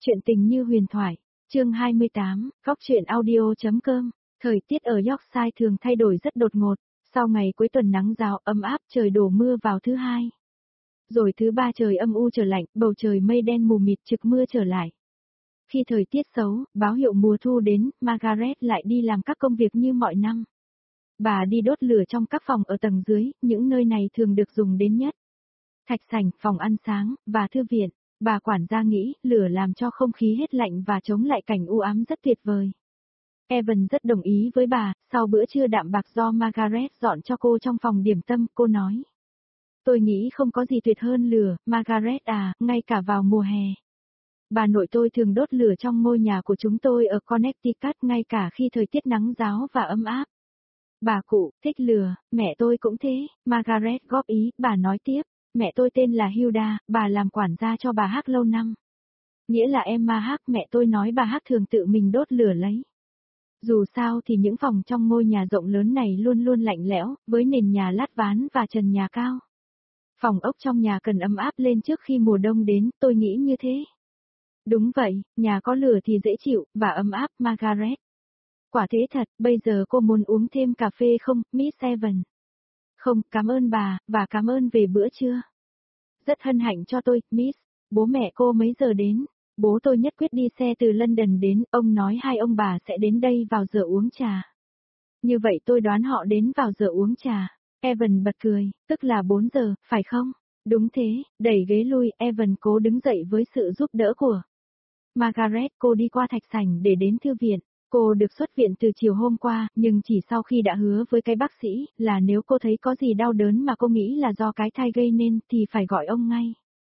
Chuyện tình như huyền thoại, chương 28, góc truyện audio.com. Thời tiết ở Yorkshire thường thay đổi rất đột ngột, sau ngày cuối tuần nắng ráo ấm áp trời đổ mưa vào thứ hai. Rồi thứ ba trời âm u trở lạnh, bầu trời mây đen mù mịt trực mưa trở lại. Khi thời tiết xấu, báo hiệu mùa thu đến, Margaret lại đi làm các công việc như mọi năm. Bà đi đốt lửa trong các phòng ở tầng dưới, những nơi này thường được dùng đến nhất. Thạch sảnh, phòng ăn sáng, và thư viện. Bà quản gia nghĩ, lửa làm cho không khí hết lạnh và chống lại cảnh u ám rất tuyệt vời. Evan rất đồng ý với bà, sau bữa trưa đạm bạc do Margaret dọn cho cô trong phòng điểm tâm, cô nói. Tôi nghĩ không có gì tuyệt hơn lửa, Margaret à, ngay cả vào mùa hè. Bà nội tôi thường đốt lửa trong ngôi nhà của chúng tôi ở Connecticut ngay cả khi thời tiết nắng ráo và ấm áp. Bà cụ, thích lửa, mẹ tôi cũng thế, Margaret góp ý, bà nói tiếp. Mẹ tôi tên là Hilda, bà làm quản gia cho bà Hắc lâu năm. Nghĩa là Emma Hắc, mẹ tôi nói bà Hắc thường tự mình đốt lửa lấy. Dù sao thì những phòng trong ngôi nhà rộng lớn này luôn luôn lạnh lẽo, với nền nhà lát ván và trần nhà cao. Phòng ốc trong nhà cần ấm áp lên trước khi mùa đông đến, tôi nghĩ như thế. Đúng vậy, nhà có lửa thì dễ chịu, và ấm áp, Margaret. Quả thế thật, bây giờ cô muốn uống thêm cà phê không, Miss Evan? Không, cảm ơn bà, và cảm ơn về bữa trưa. Rất hân hạnh cho tôi, Miss. Bố mẹ cô mấy giờ đến? Bố tôi nhất quyết đi xe từ London đến, ông nói hai ông bà sẽ đến đây vào giờ uống trà. Như vậy tôi đoán họ đến vào giờ uống trà. Evan bật cười, tức là 4 giờ, phải không? Đúng thế, đẩy ghế lui, Evan cố đứng dậy với sự giúp đỡ của Margaret. Cô đi qua thạch sảnh để đến thư viện. Cô được xuất viện từ chiều hôm qua, nhưng chỉ sau khi đã hứa với cái bác sĩ, là nếu cô thấy có gì đau đớn mà cô nghĩ là do cái thai gây nên, thì phải gọi ông ngay.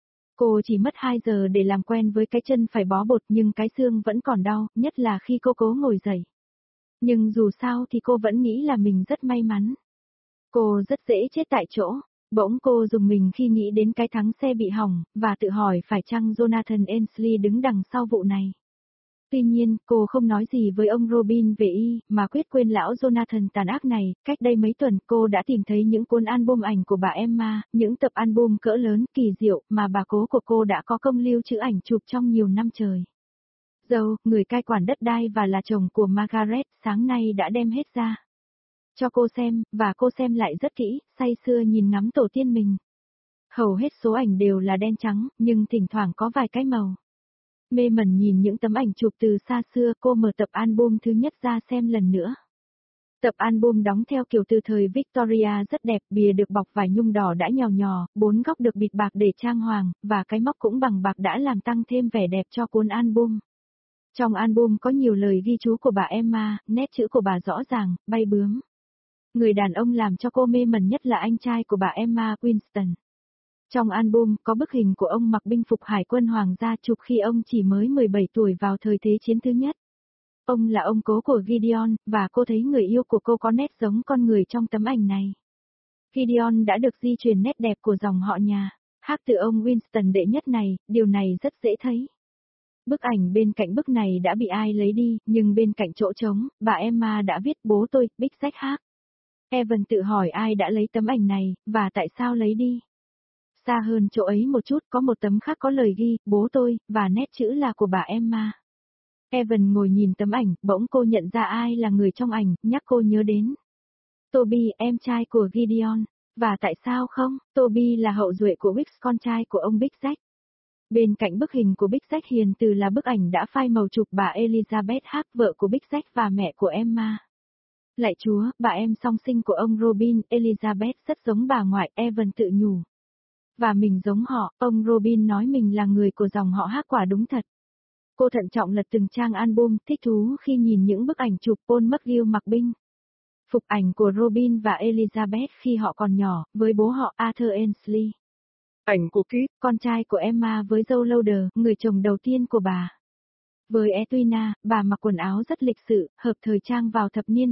Cô chỉ mất 2 giờ để làm quen với cái chân phải bó bột nhưng cái xương vẫn còn đau, nhất là khi cô cố ngồi dậy. Nhưng dù sao thì cô vẫn nghĩ là mình rất may mắn. Cô rất dễ chết tại chỗ. Bỗng cô dùng mình khi nghĩ đến cái thắng xe bị hỏng, và tự hỏi phải chăng Jonathan Ainsley đứng đằng sau vụ này. Tuy nhiên, cô không nói gì với ông Robin về mà quyết quên lão Jonathan tàn ác này. Cách đây mấy tuần, cô đã tìm thấy những cuốn album ảnh của bà Emma, những tập album cỡ lớn, kỳ diệu, mà bà cố của cô đã có công lưu trữ ảnh chụp trong nhiều năm trời. Joe, người cai quản đất đai và là chồng của Margaret, sáng nay đã đem hết ra cho cô xem, và cô xem lại rất kỹ, say sưa nhìn ngắm tổ tiên mình. Hầu hết số ảnh đều là đen trắng, nhưng thỉnh thoảng có vài cái màu. Mê mẩn nhìn những tấm ảnh chụp từ xa xưa, cô mở tập album thứ nhất ra xem lần nữa. Tập album đóng theo kiểu từ thời Victoria rất đẹp, bìa được bọc vải nhung đỏ đã nhào nhò, 4 góc được bịt bạc để trang hoàng, và cái móc cũng bằng bạc đã làm tăng thêm vẻ đẹp cho cuốn album. Trong album có nhiều lời ghi chú của bà Emma, nét chữ của bà rõ ràng, bay bướm. Người đàn ông làm cho cô mê mẩn nhất là anh trai của bà Emma, Winston. Trong album có bức hình của ông mặc binh phục hải quân hoàng gia chụp khi ông chỉ mới 17 tuổi vào thời Thế chiến thứ nhất. Ông là ông cố của Gideon, và cô thấy người yêu của cô có nét giống con người trong tấm ảnh này. Gideon đã được di truyền nét đẹp của dòng họ nhà, hát từ ông Winston đệ nhất này, điều này rất dễ thấy. Bức ảnh bên cạnh bức này đã bị ai lấy đi, nhưng bên cạnh chỗ trống, bà Emma đã viết bố tôi, Big Jack hát. Evan tự hỏi ai đã lấy tấm ảnh này, và tại sao lấy đi. Xa hơn chỗ ấy một chút có một tấm khác có lời ghi, bố tôi, và nét chữ là của bà Emma. Evan ngồi nhìn tấm ảnh, bỗng cô nhận ra ai là người trong ảnh, nhắc cô nhớ đến Toby, em trai của Gideon. Và tại sao không, Toby là hậu duệ của Wicks, con trai của ông Big Jack. Bên cạnh bức hình của Big Jack hiền từ là bức ảnh đã phai màu chụp bà Elizabeth Hart, vợ của Big Jack và mẹ của Emma. Lạy Chúa, bà em song sinh của ông Robin, Elizabeth rất giống bà ngoại, Evan tự nhủ. Và mình giống họ, ông Robin nói mình là người của dòng họ hát, quả đúng thật. Cô thận trọng lật từng trang album, thích thú khi nhìn những bức ảnh chụp Paul McGill mặc binh phục ảnh của Robin và Elizabeth khi họ còn nhỏ, với bố họ Arthur Ainsley. Ảnh của Kit, con trai của Emma với Joe Lauder, người chồng đầu tiên của bà. Với Edwina, bà mặc quần áo rất lịch sự, hợp thời trang vào thập niên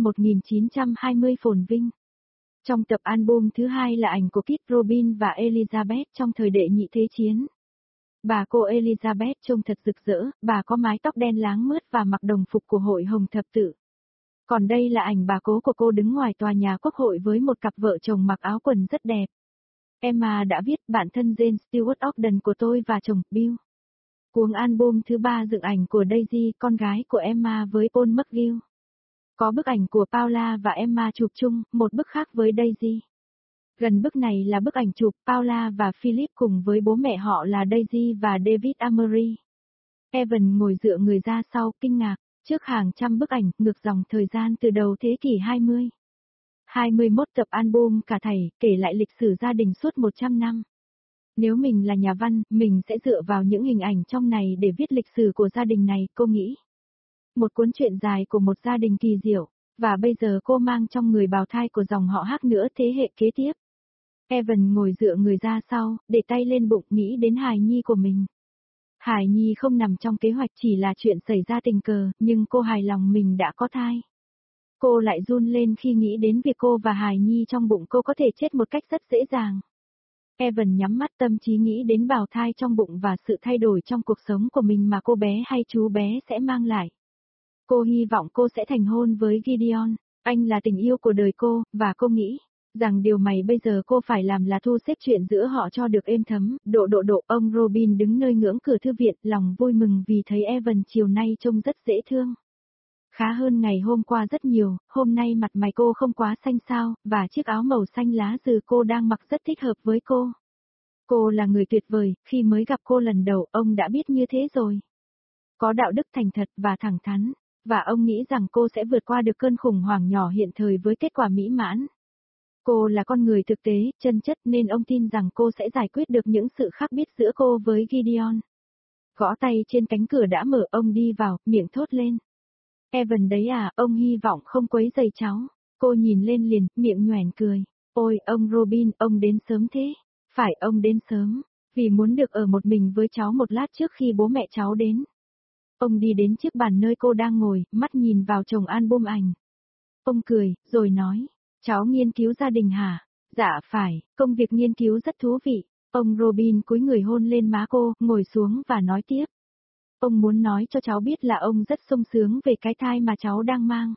1920 phồn vinh. Trong tập album thứ hai là ảnh của Kit, Robin và Elizabeth trong thời đệ nhị thế chiến. Bà cô Elizabeth trông thật rực rỡ, bà có mái tóc đen láng mướt và mặc đồng phục của hội Hồng Thập Tự. Còn đây là ảnh bà cố của cô đứng ngoài tòa nhà quốc hội với một cặp vợ chồng mặc áo quần rất đẹp. Emma đã viết, bạn thân Jane Stewart Ogden của tôi và chồng, Bill. Cuống album thứ 3 dựng ảnh của Daisy, con gái của Emma với Paul McGill. Có bức ảnh của Paula và Emma chụp chung, một bức khác với Daisy. Gần bức này là bức ảnh chụp Paula và Philip cùng với bố mẹ họ là Daisy và David Amory. Evan ngồi dựa người ra sau, kinh ngạc, trước hàng trăm bức ảnh, ngược dòng thời gian từ đầu thế kỷ 20. 21 tập album cả thảy, kể lại lịch sử gia đình suốt 100 năm. Nếu mình là nhà văn, mình sẽ dựa vào những hình ảnh trong này để viết lịch sử của gia đình này, cô nghĩ. Một cuốn truyện dài của một gia đình kỳ diệu, và bây giờ cô mang trong người bào thai của dòng họ Hắc nữa thế hệ kế tiếp. Evan ngồi dựa người ra sau, để tay lên bụng nghĩ đến hài nhi của mình. Hài nhi không nằm trong kế hoạch chỉ là chuyện xảy ra tình cờ, nhưng cô hài lòng mình đã có thai. Cô lại run lên khi nghĩ đến việc cô và hài nhi trong bụng cô có thể chết một cách rất dễ dàng. Evan nhắm mắt tâm trí nghĩ đến bào thai trong bụng và sự thay đổi trong cuộc sống của mình mà cô bé hay chú bé sẽ mang lại. Cô hy vọng cô sẽ thành hôn với Gideon, anh là tình yêu của đời cô, và cô nghĩ rằng điều mày bây giờ cô phải làm là thu xếp chuyện giữa họ cho được êm thấm. Ông Robin đứng nơi ngưỡng cửa thư viện, lòng vui mừng vì thấy Evan chiều nay trông rất dễ thương. Khá hơn ngày hôm qua rất nhiều, hôm nay mặt mày cô không quá xanh xao, và chiếc áo màu xanh lá dừ cô đang mặc rất thích hợp với cô. Cô là người tuyệt vời, khi mới gặp cô lần đầu, ông đã biết như thế rồi. Có đạo đức thành thật và thẳng thắn, và ông nghĩ rằng cô sẽ vượt qua được cơn khủng hoảng nhỏ hiện thời với kết quả mỹ mãn. Cô là con người thực tế, chân chất nên ông tin rằng cô sẽ giải quyết được những sự khác biệt giữa cô với Gideon. Gõ tay trên cánh cửa đã mở, ông đi vào, miệng thốt lên. Evan đấy à, ông hy vọng không quấy rầy cháu. Cô nhìn lên liền, miệng nhoẻn cười. Ôi, ông Robin, ông đến sớm thế. Phải, ông đến sớm, vì muốn được ở một mình với cháu một lát trước khi bố mẹ cháu đến. Ông đi đến chiếc bàn nơi cô đang ngồi, mắt nhìn vào chồng album ảnh. Ông cười, rồi nói, cháu nghiên cứu gia đình hả? Dạ phải, công việc nghiên cứu rất thú vị. Ông Robin cúi người hôn lên má cô, ngồi xuống và nói tiếp. Ông muốn nói cho cháu biết là ông rất sung sướng về cái thai mà cháu đang mang.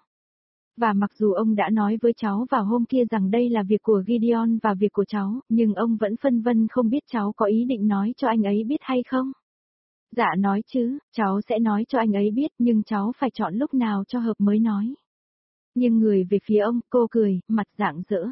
Và mặc dù ông đã nói với cháu vào hôm kia rằng đây là việc của Gideon và việc của cháu, nhưng ông vẫn phân vân không biết cháu có ý định nói cho anh ấy biết hay không. Dạ nói chứ, cháu sẽ nói cho anh ấy biết nhưng cháu phải chọn lúc nào cho hợp mới nói. Nhưng người về phía ông, cô cười, mặt rạng rỡ.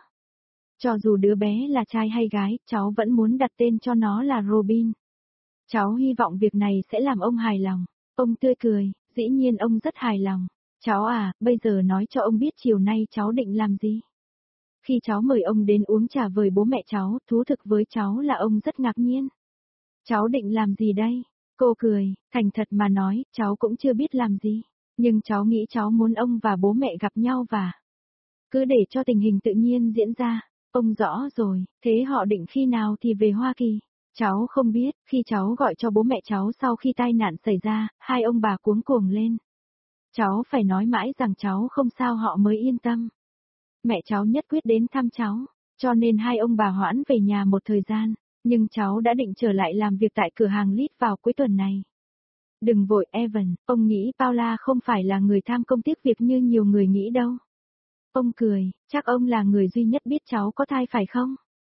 Cho dù đứa bé là trai hay gái, cháu vẫn muốn đặt tên cho nó là Robin. Cháu hy vọng việc này sẽ làm ông hài lòng. Ông tươi cười, dĩ nhiên ông rất hài lòng. Cháu à, bây giờ nói cho ông biết chiều nay cháu định làm gì. Khi cháu mời ông đến uống trà với bố mẹ cháu, thú thực với cháu là ông rất ngạc nhiên. Cháu định làm gì đây? Cô cười, thành thật mà nói, cháu cũng chưa biết làm gì. Nhưng cháu nghĩ cháu muốn ông và bố mẹ gặp nhau và cứ để cho tình hình tự nhiên diễn ra. Ông rõ rồi, thế họ định khi nào thì về Hoa Kỳ? Cháu không biết, khi cháu gọi cho bố mẹ cháu sau khi tai nạn xảy ra, hai ông bà cuống cuồng lên. Cháu phải nói mãi rằng cháu không sao họ mới yên tâm. Mẹ cháu nhất quyết đến thăm cháu, cho nên hai ông bà hoãn về nhà một thời gian, nhưng cháu đã định trở lại làm việc tại cửa hàng Lít vào cuối tuần này. Đừng vội Evan, ông nghĩ Paula không phải là người tham công tiếc việc như nhiều người nghĩ đâu. Ông cười, chắc ông là người duy nhất biết cháu có thai phải không?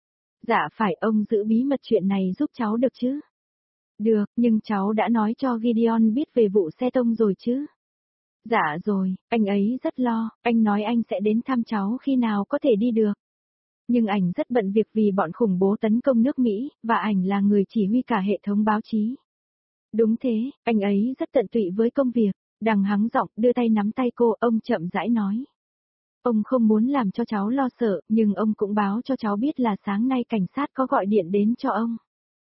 Dạ phải, ông giữ bí mật chuyện này giúp cháu được chứ? Được, nhưng cháu đã nói cho Gideon biết về vụ xe tông rồi chứ? Dạ rồi, anh ấy rất lo, anh nói anh sẽ đến thăm cháu khi nào có thể đi được. Nhưng ảnh rất bận việc vì bọn khủng bố tấn công nước Mỹ, và ảnh là người chỉ huy cả hệ thống báo chí. Đúng thế, anh ấy rất tận tụy với công việc. Đằng hắng giọng, đưa tay nắm tay cô, ông chậm rãi nói. Ông không muốn làm cho cháu lo sợ, nhưng ông cũng báo cho cháu biết là sáng nay cảnh sát có gọi điện đến cho ông.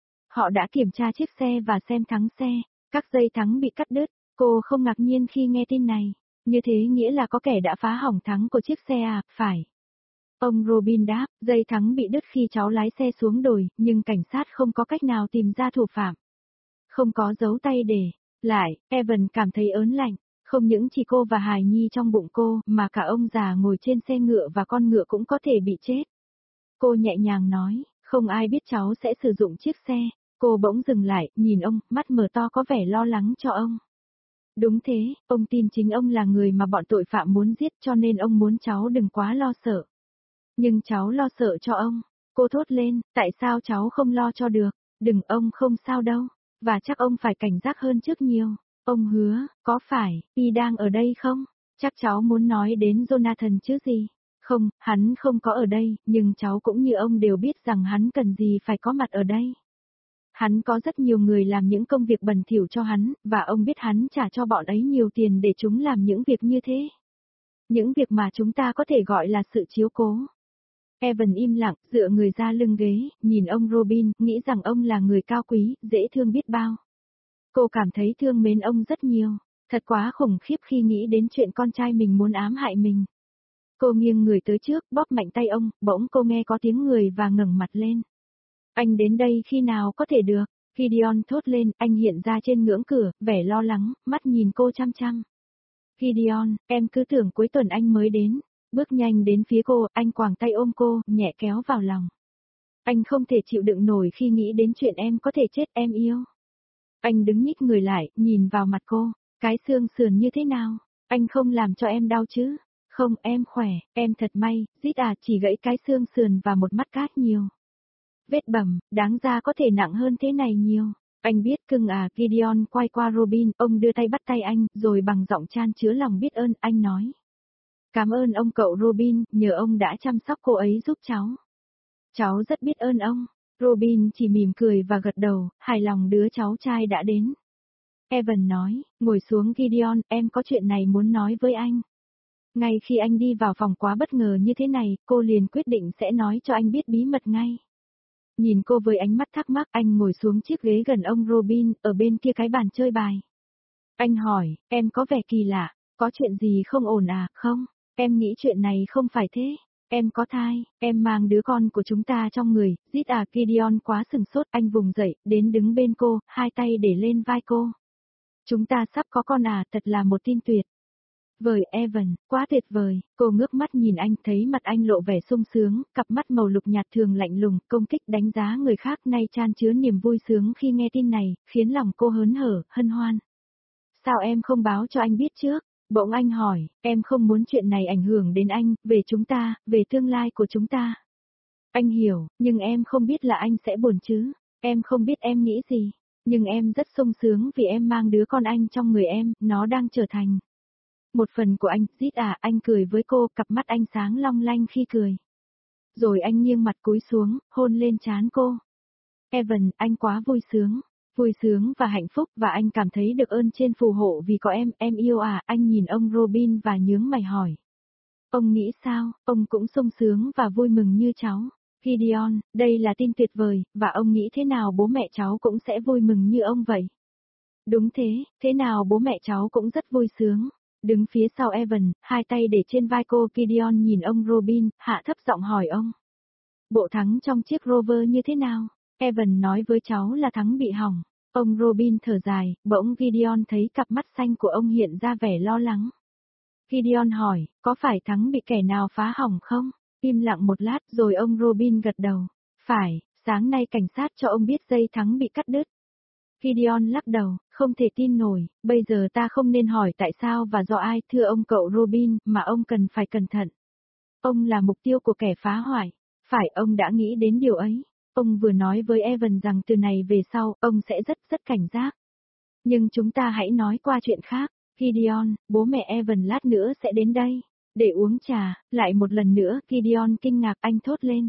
Họ đã kiểm tra chiếc xe và xem thắng xe, các dây thắng bị cắt đứt. Cô không ngạc nhiên khi nghe tin này. Như thế nghĩa là có kẻ đã phá hỏng thắng của chiếc xe à, phải. Ông Robin đáp, dây thắng bị đứt khi cháu lái xe xuống đồi, nhưng cảnh sát không có cách nào tìm ra thủ phạm. Không có dấu tay để lại, Evan cảm thấy ớn lạnh. Không những chỉ cô và hài nhi trong bụng cô, mà cả ông già ngồi trên xe ngựa và con ngựa cũng có thể bị chết. Cô nhẹ nhàng nói, không ai biết cháu sẽ sử dụng chiếc xe. Cô bỗng dừng lại, nhìn ông, mắt mở to có vẻ lo lắng cho ông. Đúng thế, ông tin chính ông là người mà bọn tội phạm muốn giết cho nên ông muốn cháu đừng quá lo sợ. Nhưng cháu lo sợ cho ông. Cô thốt lên, tại sao cháu không lo cho được? Đừng, ông không sao đâu. Và chắc ông phải cảnh giác hơn trước nhiều. Ông hứa, có phải, y đang ở đây không? Chắc cháu muốn nói đến Jonathan chứ gì? Không, hắn không có ở đây, nhưng cháu cũng như ông đều biết rằng hắn cần gì phải có mặt ở đây. Hắn có rất nhiều người làm những công việc bẩn thỉu cho hắn, và ông biết hắn trả cho bọn ấy nhiều tiền để chúng làm những việc như thế. Những việc mà chúng ta có thể gọi là sự chiếu cố. Evan im lặng, dựa người ra lưng ghế, nhìn ông Robin, nghĩ rằng ông là người cao quý, dễ thương biết bao. Cô cảm thấy thương mến ông rất nhiều. Thật quá khủng khiếp khi nghĩ đến chuyện con trai mình muốn ám hại mình. Cô nghiêng người tới trước, bóp mạnh tay ông, bỗng cô nghe có tiếng người và ngẩng mặt lên. Anh đến đây khi nào có thể được? Gideon thốt lên, anh hiện ra trên ngưỡng cửa, vẻ lo lắng, mắt nhìn cô chăm chăm. Gideon, em cứ tưởng cuối tuần anh mới đến. Bước nhanh đến phía cô, anh quàng tay ôm cô, nhẹ kéo vào lòng. Anh không thể chịu đựng nổi khi nghĩ đến chuyện em có thể chết, em yêu. Anh đứng nhích người lại, nhìn vào mặt cô. Cái xương sườn như thế nào? Anh không làm cho em đau chứ? Không, em khỏe, em thật may, Dít chỉ gãy cái xương sườn và một mắt cát nhiều. Vết bầm, đáng ra có thể nặng hơn thế này nhiều. Anh biết cưng Gideon quay qua Robin, ông đưa tay bắt tay anh, rồi bằng giọng chan chứa lòng biết ơn, anh nói. Cảm ơn ông cậu Robin, nhờ ông đã chăm sóc cô ấy giúp cháu. Cháu rất biết ơn ông. Robin chỉ mỉm cười và gật đầu, hài lòng đứa cháu trai đã đến. Evan nói, ngồi xuống Gideon, em có chuyện này muốn nói với anh. Ngay khi anh đi vào phòng quá bất ngờ như thế này, cô liền quyết định sẽ nói cho anh biết bí mật ngay. Nhìn cô với ánh mắt thắc mắc, anh ngồi xuống chiếc ghế gần ông Robin, ở bên kia cái bàn chơi bài. Anh hỏi, em có vẻ kỳ lạ, có chuyện gì không ổn không? Em nghĩ chuyện này không phải thế. Em có thai, em mang đứa con của chúng ta trong người, Dít Gideon quá sừng sốt, anh vùng dậy, đến đứng bên cô, hai tay để lên vai cô. Chúng ta sắp có con thật là một tin tuyệt. Vời Evan, quá tuyệt vời, cô ngước mắt nhìn anh, thấy mặt anh lộ vẻ sung sướng, cặp mắt màu lục nhạt thường lạnh lùng, công kích đánh giá người khác nay chan chứa niềm vui sướng khi nghe tin này, khiến lòng cô hớn hở, hân hoan. Sao em không báo cho anh biết trước? Bỗng anh hỏi, em không muốn chuyện này ảnh hưởng đến anh, về chúng ta, về tương lai của chúng ta. Anh hiểu, nhưng em không biết là anh sẽ buồn chứ. Em không biết em nghĩ gì, nhưng em rất sung sướng vì em mang đứa con anh trong người em, nó đang trở thành một phần của anh. Dít anh cười với cô, cặp mắt anh sáng long lanh khi cười. Rồi anh nghiêng mặt cúi xuống, hôn lên trán cô. Evan, anh quá vui sướng và hạnh phúc, và anh cảm thấy được ơn trên phù hộ vì có em yêu anh nhìn ông Robin và nhướng mày hỏi. Ông nghĩ sao, ông cũng sung sướng và vui mừng như cháu. Gideon, đây là tin tuyệt vời, và ông nghĩ thế nào bố mẹ cháu cũng sẽ vui mừng như ông vậy. Đúng thế nào bố mẹ cháu cũng rất vui sướng. Đứng phía sau Evan, hai tay để trên vai cô, Gideon nhìn ông Robin, hạ thấp giọng hỏi ông. Bộ thắng trong chiếc Rover như thế nào? Evan nói với cháu là thắng bị hỏng. Ông Robin thở dài, bỗng Gideon thấy cặp mắt xanh của ông hiện ra vẻ lo lắng. Gideon hỏi, có phải thắng bị kẻ nào phá hỏng không? Im lặng một lát rồi ông Robin gật đầu. Phải, sáng nay cảnh sát cho ông biết dây thắng bị cắt đứt. Gideon lắc đầu, không thể tin nổi, bây giờ ta không nên hỏi tại sao và do ai, thưa ông cậu Robin, mà ông cần phải cẩn thận. Ông là mục tiêu của kẻ phá hoại. Phải, ông đã nghĩ đến điều ấy. Ông vừa nói với Evan rằng từ này về sau, ông sẽ rất cảnh giác. Nhưng chúng ta hãy nói qua chuyện khác. Gideon, bố mẹ Evan lát nữa sẽ đến đây. Để uống trà, lại một lần nữa, Gideon kinh ngạc, anh thốt lên.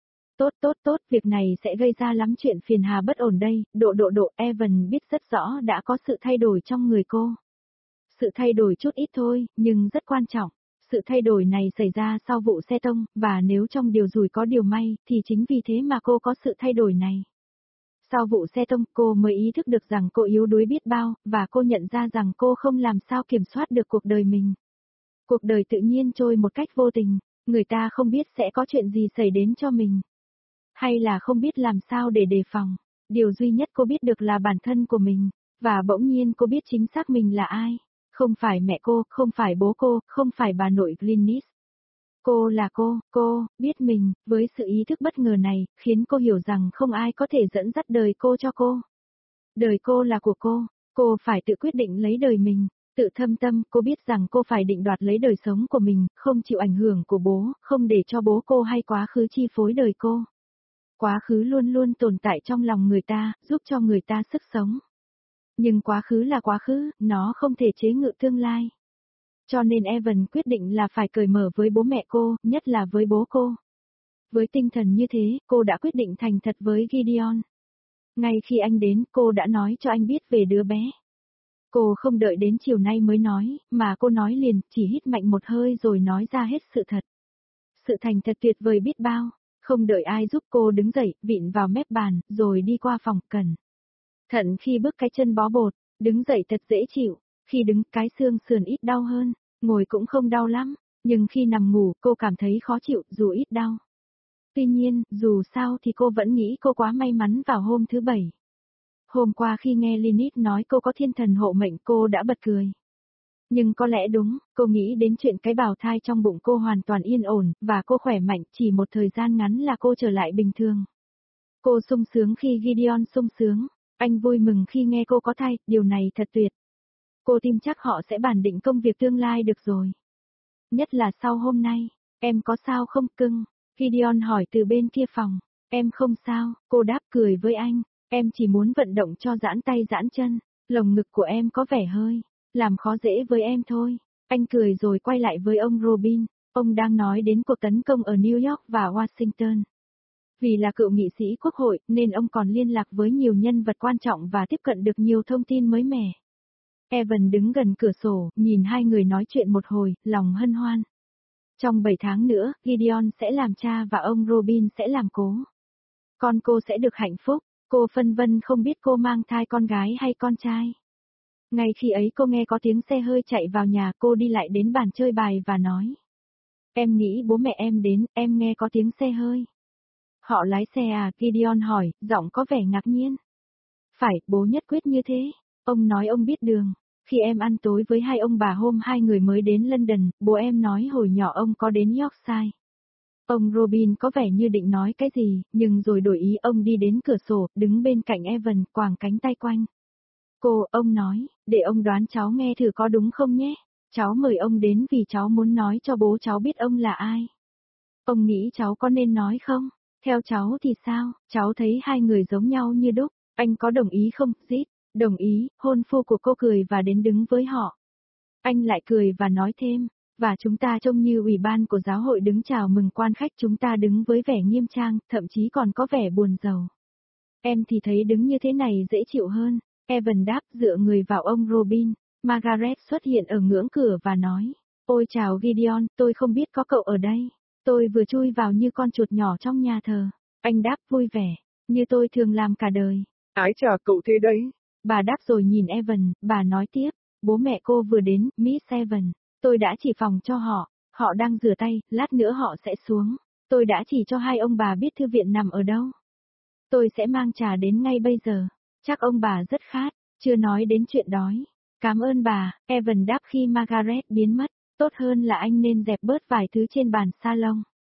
Tốt, việc này sẽ gây ra lắm chuyện phiền hà bất ổn đây. Độ, Evan biết rất rõ đã có sự thay đổi trong người cô. Sự thay đổi chút ít thôi, nhưng rất quan trọng. Sự thay đổi này xảy ra sau vụ xe tông, và nếu trong điều rủi có điều may, thì chính vì thế mà cô có sự thay đổi này. Sau vụ xe tông, cô mới ý thức được rằng cô yếu đuối biết bao, và cô nhận ra rằng cô không làm sao kiểm soát được cuộc đời mình. Cuộc đời tự nhiên trôi một cách vô tình, người ta không biết sẽ có chuyện gì xảy đến cho mình. Hay là không biết làm sao để đề phòng. Điều duy nhất cô biết được là bản thân của mình, và bỗng nhiên cô biết chính xác mình là ai. Không phải mẹ cô, không phải bố cô, không phải bà nội Glynis. Cô là cô biết mình, với sự ý thức bất ngờ này, khiến cô hiểu rằng không ai có thể dẫn dắt đời cô cho cô. Đời cô là của cô phải tự quyết định lấy đời mình, tự thâm tâm, cô biết rằng cô phải định đoạt lấy đời sống của mình, không chịu ảnh hưởng của bố, không để cho bố cô hay quá khứ chi phối đời cô. Quá khứ luôn luôn tồn tại trong lòng người ta, giúp cho người ta sức sống. Nhưng quá khứ là quá khứ, nó không thể chế ngự tương lai. Cho nên Evan quyết định là phải cởi mở với bố mẹ cô, nhất là với bố cô. Với tinh thần như thế, cô đã quyết định thành thật với Gideon. Ngay khi anh đến, cô đã nói cho anh biết về đứa bé. Cô không đợi đến chiều nay mới nói, mà cô nói liền, chỉ hít mạnh một hơi rồi nói ra hết sự thật. Sự thành thật tuyệt vời biết bao, không đợi ai giúp cô đứng dậy, vịn vào mép bàn, rồi đi qua phòng, cẩn thận khi bước cái chân bó bột, đứng dậy thật dễ chịu, khi đứng cái xương sườn ít đau hơn, ngồi cũng không đau lắm, nhưng khi nằm ngủ cô cảm thấy khó chịu dù ít đau. Tuy nhiên, dù sao thì cô vẫn nghĩ cô quá may mắn vào hôm thứ Bảy. Hôm qua khi nghe Lilith nói cô có thiên thần hộ mệnh cô đã bật cười. Nhưng có lẽ đúng, cô nghĩ đến chuyện cái bào thai trong bụng cô hoàn toàn yên ổn, và cô khỏe mạnh, chỉ một thời gian ngắn là cô trở lại bình thường. Cô sung sướng khi Gideon sung sướng, anh vui mừng khi nghe cô có thai, điều này thật tuyệt. Cô tin chắc họ sẽ bàn định công việc tương lai được rồi. Nhất là sau hôm nay, em có sao không cưng? Gideon hỏi từ bên kia phòng, em không sao, cô đáp cười với anh, em chỉ muốn vận động cho giãn tay giãn chân, lồng ngực của em có vẻ hơi làm khó dễ với em thôi. Anh cười rồi quay lại với ông Robin, ông đang nói đến cuộc tấn công ở New York và Washington. Vì là cựu nghị sĩ quốc hội nên ông còn liên lạc với nhiều nhân vật quan trọng và tiếp cận được nhiều thông tin mới mẻ. Evan đứng gần cửa sổ, nhìn hai người nói chuyện một hồi, lòng hân hoan. Trong 7 tháng nữa, Gideon sẽ làm cha và ông Robin sẽ làm cố. Con cô sẽ được hạnh phúc, cô phân vân không biết cô mang thai con gái hay con trai. Ngay khi ấy cô nghe có tiếng xe hơi chạy vào nhà, cô đi lại đến bàn chơi bài và nói. Em nghĩ bố mẹ em đến, em nghe có tiếng xe hơi. Họ lái xe à? Gideon hỏi, giọng có vẻ ngạc nhiên. Phải, bố nhất quyết như thế. Ông nói ông biết đường. Khi em ăn tối với hai ông bà hôm hai người mới đến London, bố em nói hồi nhỏ ông có đến Yorkshire. Ông Robin có vẻ như định nói cái gì, nhưng rồi đổi ý, ông đi đến cửa sổ, đứng bên cạnh Evan, quàng cánh tay quanh. Ông nói, để ông đoán cháu nghe thử có đúng không nhé. Cháu mời ông đến vì cháu muốn nói cho bố cháu biết ông là ai. Ông nghĩ cháu có nên nói không? Theo cháu thì sao? Cháu thấy hai người giống nhau như đúc. Anh có đồng ý không? Zip, đồng ý. Hôn phu của cô cười và đến đứng với họ. Anh lại cười và nói thêm, và chúng ta trông như ủy ban của giáo hội đứng chào mừng quan khách, chúng ta đứng với vẻ nghiêm trang, thậm chí còn có vẻ buồn rầu. Em thì thấy đứng như thế này dễ chịu hơn. Evan đáp, dựa người vào ông Robin. Margaret xuất hiện ở ngưỡng cửa và nói, ôi chào Gideon, tôi không biết có cậu ở đây. Tôi vừa chui vào như con chuột nhỏ trong nhà thờ. Anh đáp vui vẻ, như tôi thường làm cả đời. Ái chà cậu thế đấy. Bà đáp rồi nhìn Evan, bà nói tiếp, bố mẹ cô vừa đến, Miss Evan. Tôi đã chỉ phòng cho họ, họ đang rửa tay, lát nữa họ sẽ xuống. Tôi đã chỉ cho hai ông bà biết thư viện nằm ở đâu. Tôi sẽ mang trà đến ngay bây giờ. Chắc ông bà rất khát, chưa nói đến chuyện đói. Cảm ơn bà, Evan đáp khi Margaret biến mất. Tốt hơn là anh nên dẹp bớt vài thứ trên bàn salon.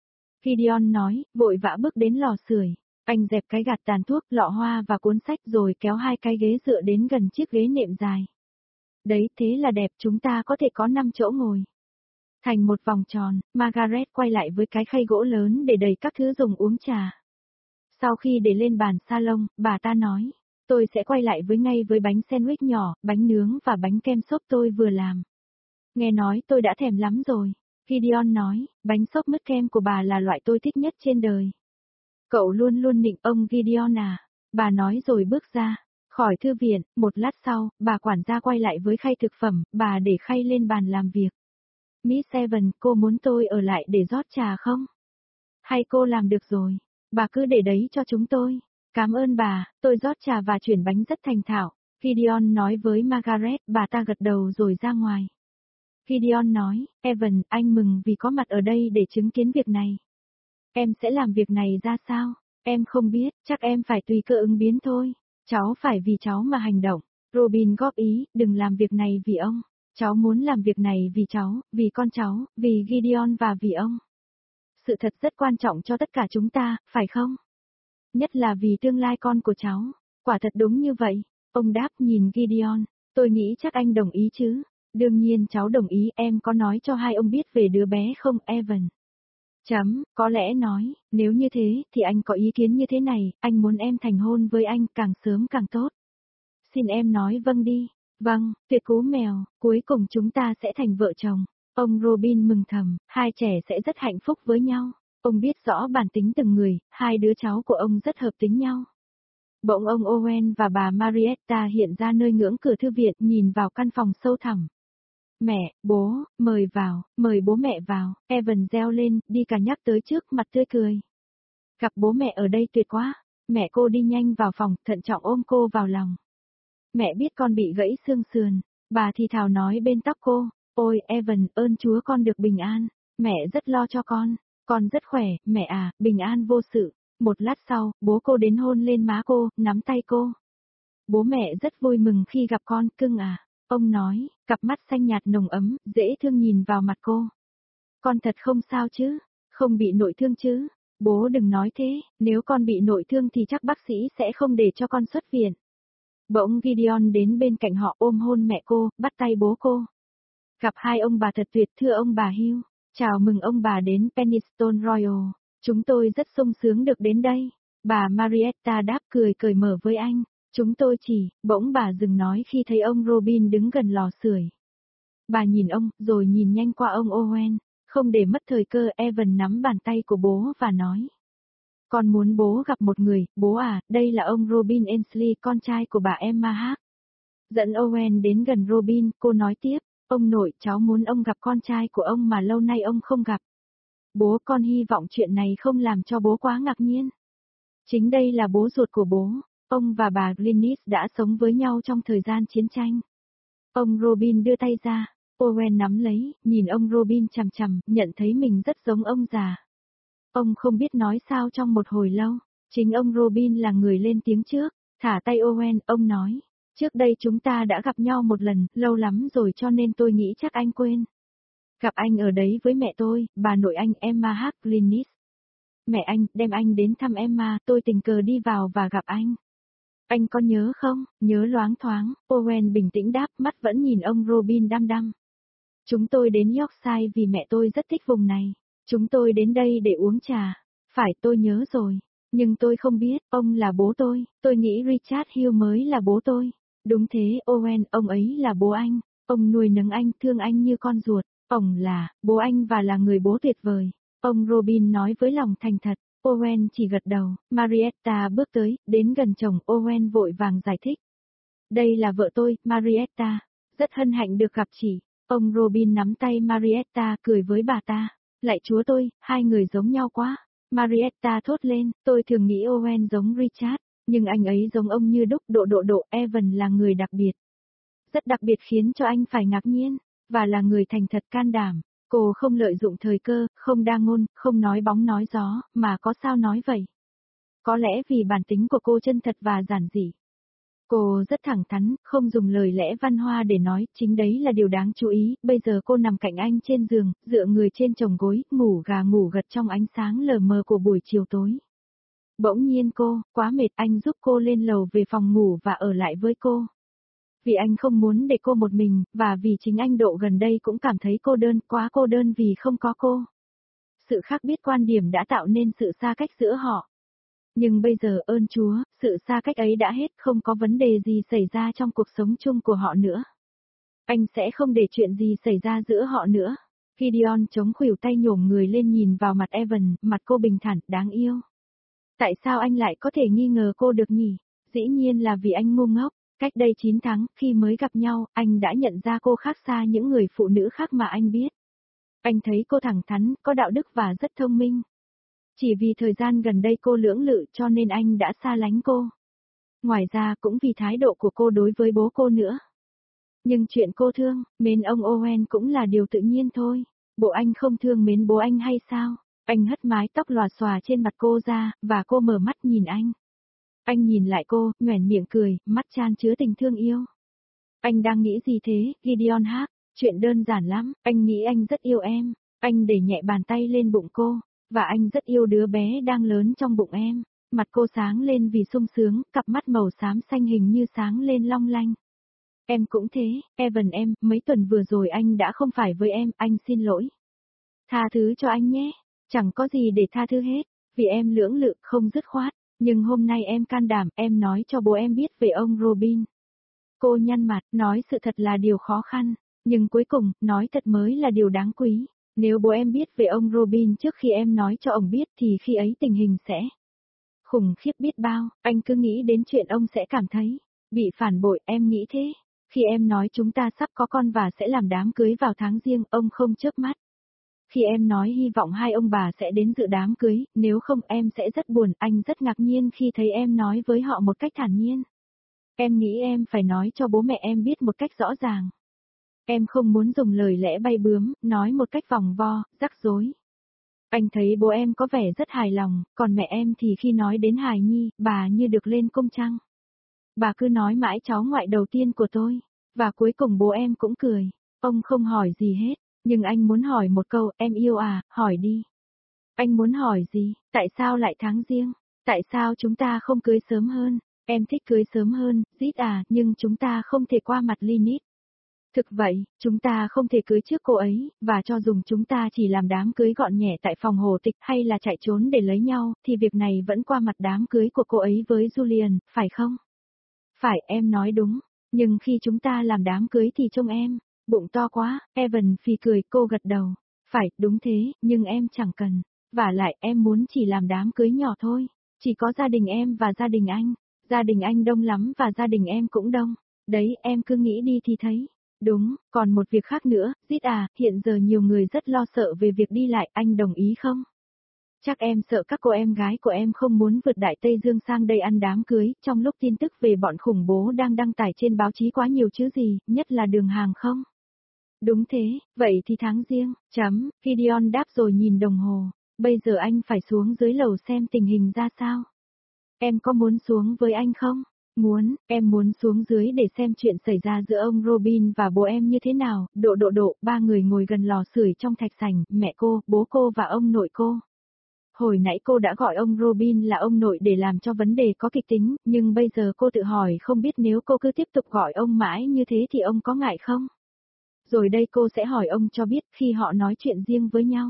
Gideon nói, vội vã bước đến lò sưởi. Anh dẹp cái gạt tàn thuốc, lọ hoa và cuốn sách rồi kéo hai cái ghế dựa đến gần chiếc ghế nệm dài. Đấy, thế là đẹp, chúng ta có thể có 5 chỗ ngồi. Thành một vòng tròn, Margaret quay lại với cái khay gỗ lớn để đầy các thứ dùng uống trà. Sau khi để lên bàn salon, bà ta nói, tôi sẽ quay lại ngay với bánh sandwich nhỏ, bánh nướng và bánh kem xốp tôi vừa làm. Nghe nói tôi đã thèm lắm rồi. Gideon nói, bánh xốp mứt kem của bà là loại tôi thích nhất trên đời. Cậu luôn luôn nịnh ông Gideon à, bà nói rồi bước ra. Khỏi thư viện, một lát sau, bà quản gia quay lại với khay thực phẩm, bà để khay lên bàn làm việc. Miss Evan, cô muốn tôi ở lại để rót trà không? Hay cô làm được rồi, bà cứ để đấy cho chúng tôi. Cảm ơn bà, tôi rót trà và chuyển bánh rất thành thạo. Gideon nói với Margaret, bà ta gật đầu rồi ra ngoài. Gideon nói, Evan, anh mừng vì có mặt ở đây để chứng kiến việc này. Em sẽ làm việc này ra sao? Em không biết, chắc em phải tùy cơ ứng biến thôi. Cháu phải vì cháu mà hành động. Robin góp ý, đừng làm việc này vì ông. Cháu muốn làm việc này vì cháu, vì con cháu, vì Gideon và vì ông. Sự thật rất quan trọng cho tất cả chúng ta, phải không? Nhất là vì tương lai con của cháu. Quả thật đúng như vậy. Ông đáp nhìn Gideon. Tôi nghĩ chắc anh đồng ý chứ. Đương nhiên cháu đồng ý, em có nói cho hai ông biết về đứa bé không, Evan? Có lẽ nói, nếu như thế, thì anh có ý kiến như thế này, anh muốn em thành hôn với anh càng sớm càng tốt. Xin em nói vâng đi. Vâng, tuyệt cú mèo, cuối cùng chúng ta sẽ thành vợ chồng. Ông Robin mừng thầm, hai trẻ sẽ rất hạnh phúc với nhau. Ông biết rõ bản tính từng người, hai đứa cháu của ông rất hợp tính nhau. Bỗng ông Owen và bà Marietta hiện ra nơi ngưỡng cửa thư viện nhìn vào căn phòng sâu thẳm. Mẹ, bố, mời bố mẹ vào, Evan reo lên, đi cả nhắc tới trước mặt tươi cười. Gặp bố mẹ ở đây tuyệt quá, mẹ cô đi nhanh vào phòng, thận trọng ôm cô vào lòng. Mẹ biết con bị gãy xương sườn, bà thì thào nói bên tóc cô, ôi Evan, ơn Chúa con được bình an, mẹ rất lo cho con rất khỏe, mẹ à, bình an vô sự. Một lát sau, bố cô đến hôn lên má cô, nắm tay cô. Bố mẹ rất vui mừng khi gặp con, cưng à. Ông nói, cặp mắt xanh nhạt nồng ấm, dễ thương nhìn vào mặt cô. Con thật không sao chứ, không bị nội thương chứ. Bố đừng nói thế, nếu con bị nội thương thì chắc bác sĩ sẽ không để cho con xuất viện. Bỗng Gideon đến bên cạnh họ ôm hôn mẹ cô, bắt tay bố cô. Gặp hai ông bà thật tuyệt, thưa ông bà Hugh. Chào mừng ông bà đến Penistone Royal. Chúng tôi rất sung sướng được đến đây. Bà Marietta đáp cười cởi mở với anh. Chúng tôi bỗng bà dừng nói khi thấy ông Robin đứng gần lò sưởi. Bà nhìn ông, rồi nhìn nhanh qua ông Owen. Không để mất thời cơ, Evan nắm bàn tay của bố và nói. Con muốn bố gặp một người, bố à, đây là ông Robin Ainsley, con trai của bà Emma Hart. Dẫn Owen đến gần Robin, cô nói tiếp, ông nội, cháu muốn ông gặp con trai của ông mà lâu nay ông không gặp. Bố, con hy vọng chuyện này không làm cho bố quá ngạc nhiên. Chính đây là bố ruột của bố, ông và bà Glynis đã sống với nhau trong thời gian chiến tranh. Ông Robin đưa tay ra, Owen nắm lấy, nhìn ông Robin chằm chằm, nhận thấy mình rất giống ông già. Ông không biết nói sao trong một hồi lâu, chính ông Robin là người lên tiếng trước, thả tay Owen, ông nói, trước đây chúng ta đã gặp nhau một lần, lâu lắm rồi cho nên tôi nghĩ chắc anh quên. Gặp anh ở đấy với mẹ tôi, bà nội anh Emma Hart Glynis. Mẹ anh, đem anh đến thăm Emma, tôi tình cờ đi vào và gặp anh. Anh có nhớ không? Nhớ loáng thoáng, Owen bình tĩnh đáp, mắt vẫn nhìn ông Robin đăm đăm. Chúng tôi đến Yorkshire vì mẹ tôi rất thích vùng này. Chúng tôi đến đây để uống trà. Phải, tôi nhớ rồi. Nhưng tôi không biết, ông là bố tôi nghĩ Richard Hugh mới là bố tôi. Đúng thế, Owen, ông ấy là bố anh. Ông nuôi nấng anh, thương anh như con ruột. Ông là, bố anh và là người bố tuyệt vời. Ông Robin nói với lòng thành thật. Owen chỉ gật đầu, Marietta bước tới, đến gần chồng, Owen vội vàng giải thích. Đây là vợ tôi, Marietta. Rất hân hạnh được gặp chị. Ông Robin nắm tay Marietta cười với bà ta. Lạy Chúa tôi, hai người giống nhau quá. Marietta thốt lên, tôi thường nghĩ Owen giống Richard, nhưng anh ấy giống ông như đúc, độ, Evan là người đặc biệt. Rất đặc biệt khiến cho anh phải ngạc nhiên, và là người thành thật can đảm. Cô không lợi dụng thời cơ, không đa ngôn, không nói bóng nói gió, mà có sao nói vậy. Có lẽ vì bản tính của cô chân thật và giản dị. Cô rất thẳng thắn, không dùng lời lẽ văn hoa để nói, chính đấy là điều đáng chú ý, bây giờ cô nằm cạnh anh trên giường, dựa người trên chồng gối, ngủ gà ngủ gật trong ánh sáng lờ mờ của buổi chiều tối. Bỗng nhiên cô, quá mệt, anh giúp cô lên lầu về phòng ngủ và ở lại với cô. Vì anh không muốn để cô một mình, và vì chính anh Độ gần đây cũng cảm thấy cô đơn, quá cô đơn vì không có cô. Sự khác biệt quan điểm đã tạo nên sự xa cách giữa họ. Nhưng bây giờ ơn Chúa, sự xa cách ấy đã hết, không có vấn đề gì xảy ra trong cuộc sống chung của họ nữa. Anh sẽ không để chuyện gì xảy ra giữa họ nữa. Gideon chống khuỷu tay nhổm người lên nhìn vào mặt Evan, mặt cô bình thản, đáng yêu. Tại sao anh lại có thể nghi ngờ cô được nhỉ? Dĩ nhiên là vì anh ngu ngốc. Cách đây 9 tháng, khi mới gặp nhau, anh đã nhận ra cô khác xa những người phụ nữ khác mà anh biết. Anh thấy cô thẳng thắn, có đạo đức và rất thông minh. Chỉ vì thời gian gần đây cô lưỡng lự cho nên anh đã xa lánh cô. Ngoài ra cũng vì thái độ của cô đối với bố cô nữa. Nhưng chuyện cô thương, mến ông Owen cũng là điều tự nhiên thôi. Bộ anh không thương mến bố anh hay sao? Anh hất mái tóc lòa xòa trên mặt cô ra, và cô mở mắt nhìn anh. Anh nhìn lại cô, nhoẻn miệng cười, mắt chan chứa tình thương yêu. Anh đang nghĩ gì thế, Gideon Hart? Chuyện đơn giản lắm, anh nghĩ anh rất yêu em. Anh để nhẹ bàn tay lên bụng cô, và anh rất yêu đứa bé đang lớn trong bụng em. Mặt cô sáng lên vì sung sướng, cặp mắt màu xám xanh hình như sáng lên long lanh. Em cũng thế, Evan em, mấy tuần vừa rồi anh đã không phải với em, anh xin lỗi. Tha thứ cho anh nhé. Chẳng có gì để tha thứ hết, vì em lưỡng lự không dứt khoát, nhưng hôm nay em can đảm, em nói cho bố em biết về ông Robin. Cô nhăn mặt, nói sự thật là điều khó khăn, nhưng cuối cùng, nói thật mới là điều đáng quý. Nếu bố em biết về ông Robin trước khi em nói cho ông biết thì khi ấy tình hình sẽ khủng khiếp biết bao, anh cứ nghĩ đến chuyện ông sẽ cảm thấy bị phản bội, em nghĩ thế. Khi em nói chúng ta sắp có con và sẽ làm đám cưới vào tháng Giêng, ông không chớp mắt. Khi em nói hy vọng hai ông bà sẽ đến dự đám cưới, nếu không em sẽ rất buồn, anh rất ngạc nhiên khi thấy em nói với họ một cách thản nhiên. Em nghĩ em phải nói cho bố mẹ em biết một cách rõ ràng. Em không muốn dùng lời lẽ bay bướm, nói một cách vòng vo, rắc rối. Anh thấy bố em có vẻ rất hài lòng, còn mẹ em thì khi nói đến hài nhi, bà như được lên cung trăng. Bà cứ nói mãi cháu ngoại đầu tiên của tôi, và cuối cùng bố em cũng cười. Ông không hỏi gì hết, nhưng anh muốn hỏi một câu, em yêu à, hỏi đi. Anh muốn hỏi gì, tại sao lại tháng Giêng? Tại sao chúng ta không cưới sớm hơn? Em thích cưới sớm hơn, Zit à, nhưng chúng ta không thể qua mặt Lynette. Thực vậy, chúng ta không thể cưới trước cô ấy, và cho dùng chúng ta chỉ làm đám cưới gọn nhẹ tại phòng hồ tịch hay là chạy trốn để lấy nhau, thì việc này vẫn qua mặt đám cưới của cô ấy với Julian, phải không? Phải, em nói đúng, nhưng khi chúng ta làm đám cưới thì trông em, bụng to quá, Evan phì cười, cô gật đầu. Phải, đúng thế, nhưng em chẳng cần. Vả lại, em muốn chỉ làm đám cưới nhỏ thôi. Chỉ có gia đình em và gia đình anh. Gia đình anh đông lắm và gia đình em cũng đông. Đấy, em cứ nghĩ đi thì thấy. Đúng, còn một việc khác nữa, Zit à, hiện giờ nhiều người rất lo sợ về việc đi lại, anh đồng ý không? Chắc em sợ các cô em gái của em không muốn vượt Đại Tây Dương sang đây ăn đám cưới, trong lúc tin tức về bọn khủng bố đang đăng tải trên báo chí quá nhiều chứ gì, nhất là đường hàng không? Đúng thế, vậy thì tháng Giêng, Gideon đáp rồi nhìn đồng hồ, bây giờ anh phải xuống dưới lầu xem tình hình ra sao. Em có muốn xuống với anh không? Muốn, em muốn xuống dưới để xem chuyện xảy ra giữa ông Robin và bố em như thế nào, ba người ngồi gần lò sưởi trong thạch sảnh, mẹ cô, bố cô và ông nội cô. Hồi nãy cô đã gọi ông Robin là ông nội để làm cho vấn đề có kịch tính, nhưng bây giờ cô tự hỏi không biết nếu cô cứ tiếp tục gọi ông mãi như thế thì ông có ngại không? Rồi đây cô sẽ hỏi ông cho biết khi họ nói chuyện riêng với nhau.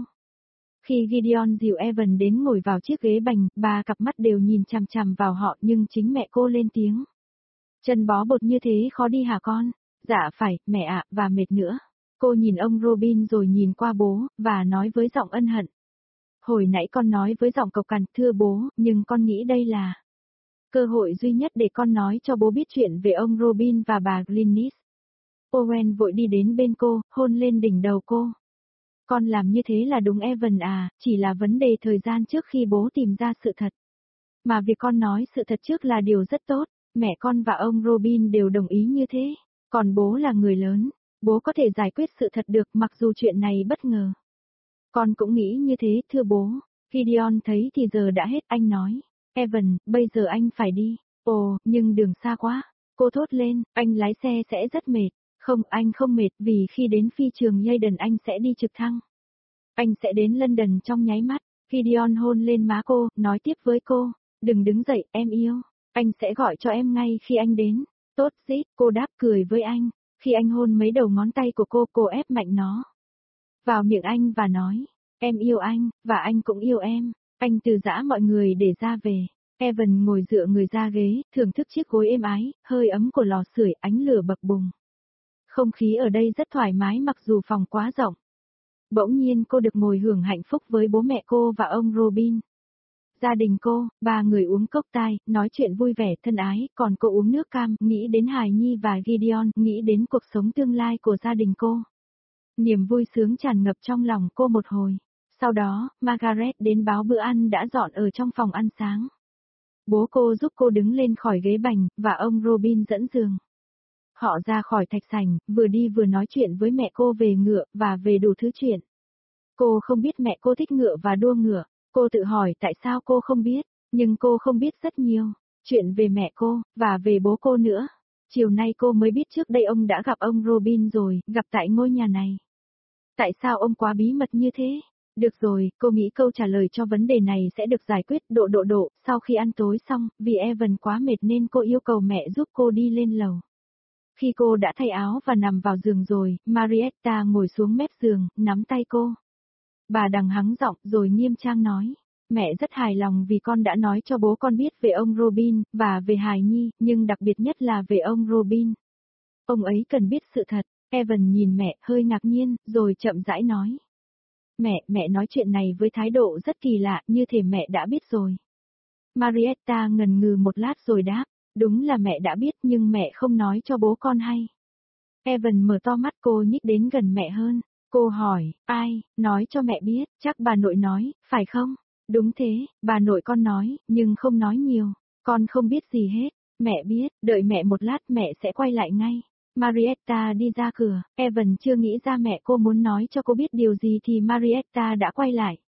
Khi Gideon dìu Evan đến ngồi vào chiếc ghế bành, ba cặp mắt đều nhìn chằm chằm vào họ nhưng chính mẹ cô lên tiếng. Chân bó bột như thế khó đi hả con? Dạ phải, mẹ ạ, và mệt nữa. Cô nhìn ông Robin rồi nhìn qua bố, và nói với giọng ân hận. Hồi nãy con nói với giọng cộc cằn, thưa bố, nhưng con nghĩ đây là cơ hội duy nhất để con nói cho bố biết chuyện về ông Robin và bà Glynis. Owen vội đi đến bên cô, hôn lên đỉnh đầu cô. Con làm như thế là đúng Evan à, chỉ là vấn đề thời gian trước khi bố tìm ra sự thật. Mà việc con nói sự thật trước là điều rất tốt, mẹ con và ông Robin đều đồng ý như thế. Còn bố là người lớn, bố có thể giải quyết sự thật được mặc dù chuyện này bất ngờ. Con cũng nghĩ như thế thưa bố. Gideon thấy thì giờ đã hết, anh nói. Evan, bây giờ anh phải đi. Ồ, nhưng đường xa quá. Cô thốt lên, anh lái xe sẽ rất mệt. Không, anh không mệt vì khi đến phi trường Yadon anh sẽ đi trực thăng. Anh sẽ đến London trong nháy mắt. Gideon hôn lên má cô, nói tiếp với cô. Đừng đứng dậy, em yêu. Anh sẽ gọi cho em ngay khi anh đến. Tốt Zit, cô đáp cười với anh. Khi anh hôn mấy đầu ngón tay của cô ép mạnh nó vào miệng anh và nói. Em yêu anh, và anh cũng yêu em. Anh từ giã mọi người để ra về. Evan ngồi dựa người ra ghế, thưởng thức chiếc gối êm ái, hơi ấm của lò sưởi, ánh lửa bập bùng. Không khí ở đây rất thoải mái mặc dù phòng quá rộng. Bỗng nhiên cô được ngồi hưởng hạnh phúc với bố mẹ cô và ông Robin. Gia đình cô, ba người uống cốc tai, nói chuyện vui vẻ thân ái, còn cô uống nước cam, nghĩ đến Hài Nhi và Gideon, nghĩ đến cuộc sống tương lai của gia đình cô. Niềm vui sướng tràn ngập trong lòng cô một hồi. Sau đó, Margaret đến báo bữa ăn đã dọn ở trong phòng ăn sáng. Bố cô giúp cô đứng lên khỏi ghế bành, và ông Robin dẫn giường. Họ ra khỏi thạch sảnh, vừa đi vừa nói chuyện với mẹ cô về ngựa, và về đủ thứ chuyện. Cô không biết mẹ cô thích ngựa và đua ngựa. Cô tự hỏi tại sao cô không biết, nhưng cô không biết rất nhiều. Chuyện về mẹ cô, và về bố cô nữa. Chiều nay cô mới biết trước đây ông đã gặp ông Robin rồi, gặp tại ngôi nhà này. Tại sao ông quá bí mật như thế? Được rồi, cô nghĩ câu trả lời cho vấn đề này sẽ được giải quyết sau khi ăn tối xong, vì Evan quá mệt nên cô yêu cầu mẹ giúp cô đi lên lầu. Khi cô đã thay áo và nằm vào giường rồi, Marietta ngồi xuống mép giường, nắm tay cô. Bà đằng hắng giọng rồi nghiêm trang nói. Mẹ rất hài lòng vì con đã nói cho bố con biết về ông Robin, và về hài nhi, nhưng đặc biệt nhất là về ông Robin. Ông ấy cần biết sự thật. Evan nhìn mẹ hơi ngạc nhiên, rồi chậm rãi nói. Mẹ nói chuyện này với thái độ rất kỳ lạ, như thể mẹ đã biết rồi. Marietta ngần ngừ một lát rồi đáp, đúng là mẹ đã biết nhưng mẹ không nói cho bố con hay. Evan mở to mắt, cô nhích đến gần mẹ hơn. Cô hỏi, ai, nói cho mẹ biết, chắc bà nội nói, phải không? Đúng thế, bà nội con nói, nhưng không nói nhiều. Con không biết gì hết. Mẹ biết, đợi mẹ một lát mẹ sẽ quay lại ngay. Marietta đi ra cửa, Evan chưa nghĩ ra mẹ cô muốn nói cho cô biết điều gì thì Marietta đã quay lại.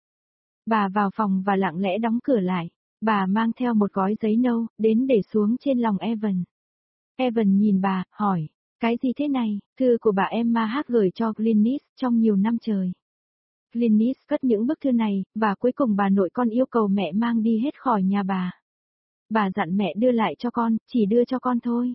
Bà vào phòng và lặng lẽ đóng cửa lại. Bà mang theo một gói giấy nâu, đến để xuống trên lòng Evan. Evan nhìn bà, hỏi, cái gì thế này? Thư của bà Emma Hart gửi cho Glynis trong nhiều năm trời. Glynis cất những bức thư này, và cuối cùng bà nội con yêu cầu mẹ mang đi hết khỏi nhà bà. Bà dặn mẹ đưa lại cho con, chỉ đưa cho con thôi.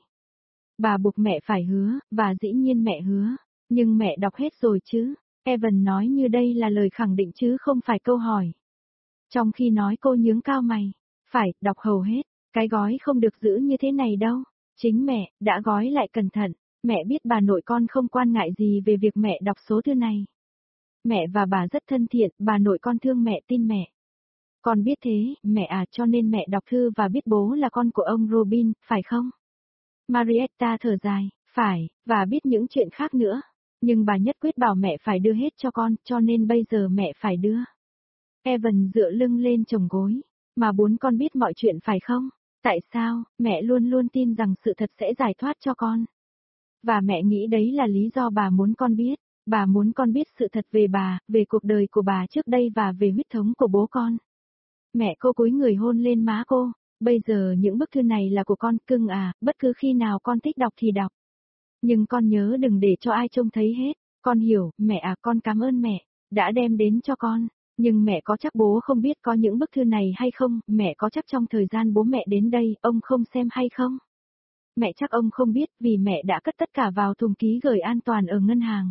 Bà buộc mẹ phải hứa, và dĩ nhiên mẹ hứa. Nhưng mẹ đọc hết rồi chứ? Evan nói như đây là lời khẳng định chứ không phải câu hỏi. Trong khi nói cô nhướng cao mày. Phải, đọc hầu hết. Cái gói không được giữ như thế này đâu. Chính mẹ, đã gói lại cẩn thận. Mẹ biết bà nội con không quan ngại gì về việc mẹ đọc số thư này. Mẹ và bà rất thân thiện, bà nội con thương mẹ, tin mẹ. Con biết thế, mẹ à, cho nên mẹ đọc thư và biết bố là con của ông Robin, phải không? Marietta thở dài, phải, và biết những chuyện khác nữa. Nhưng bà nhất quyết bảo mẹ phải đưa hết cho con, cho nên bây giờ mẹ phải đưa. Evan dựa lưng lên chồng gối. Mà muốn con biết mọi chuyện phải không? Tại sao, mẹ luôn luôn tin rằng sự thật sẽ giải thoát cho con. Và mẹ nghĩ đấy là lý do bà muốn con biết. Bà muốn con biết sự thật về bà, về cuộc đời của bà trước đây và về huyết thống của bố con. Mẹ cô cúi người hôn lên má cô. Bây giờ những bức thư này là của con, cưng à, bất cứ khi nào con thích đọc thì đọc. Nhưng con nhớ đừng để cho ai trông thấy hết. Con hiểu, mẹ à, con cảm ơn mẹ, đã đem đến cho con. Nhưng mẹ có chắc bố không biết có những bức thư này hay không? Mẹ có chắc trong thời gian bố mẹ đến đây, ông không xem hay không? Mẹ chắc ông không biết vì mẹ đã cất tất cả vào thùng ký gửi an toàn ở ngân hàng.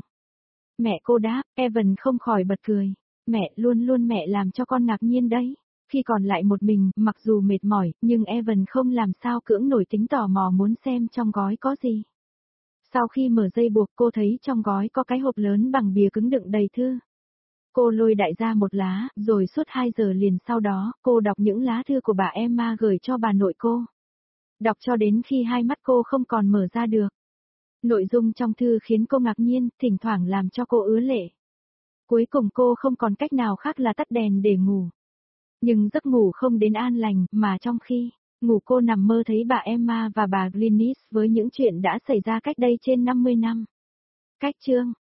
Mẹ cô đáp, Evan không khỏi bật cười. Mẹ luôn luôn mẹ làm cho con ngạc nhiên đấy. Khi còn lại một mình, mặc dù mệt mỏi, nhưng Evan không làm sao cưỡng nổi tính tò mò muốn xem trong gói có gì. Sau khi mở dây buộc cô thấy trong gói có cái hộp lớn bằng bìa cứng đựng đầy thư. Cô lôi đại ra một lá, rồi suốt 2 giờ liền sau đó, cô đọc những lá thư của bà Emma gửi cho bà nội cô. Đọc cho đến khi hai mắt cô không còn mở ra được. Nội dung trong thư khiến cô ngạc nhiên, thỉnh thoảng làm cho cô ứa lệ. Cuối cùng cô không còn cách nào khác là tắt đèn để ngủ. Nhưng giấc ngủ không đến an lành, mà trong khi ngủ cô nằm mơ thấy bà Emma và bà Glynis với những chuyện đã xảy ra cách đây trên 50 năm. Cách chương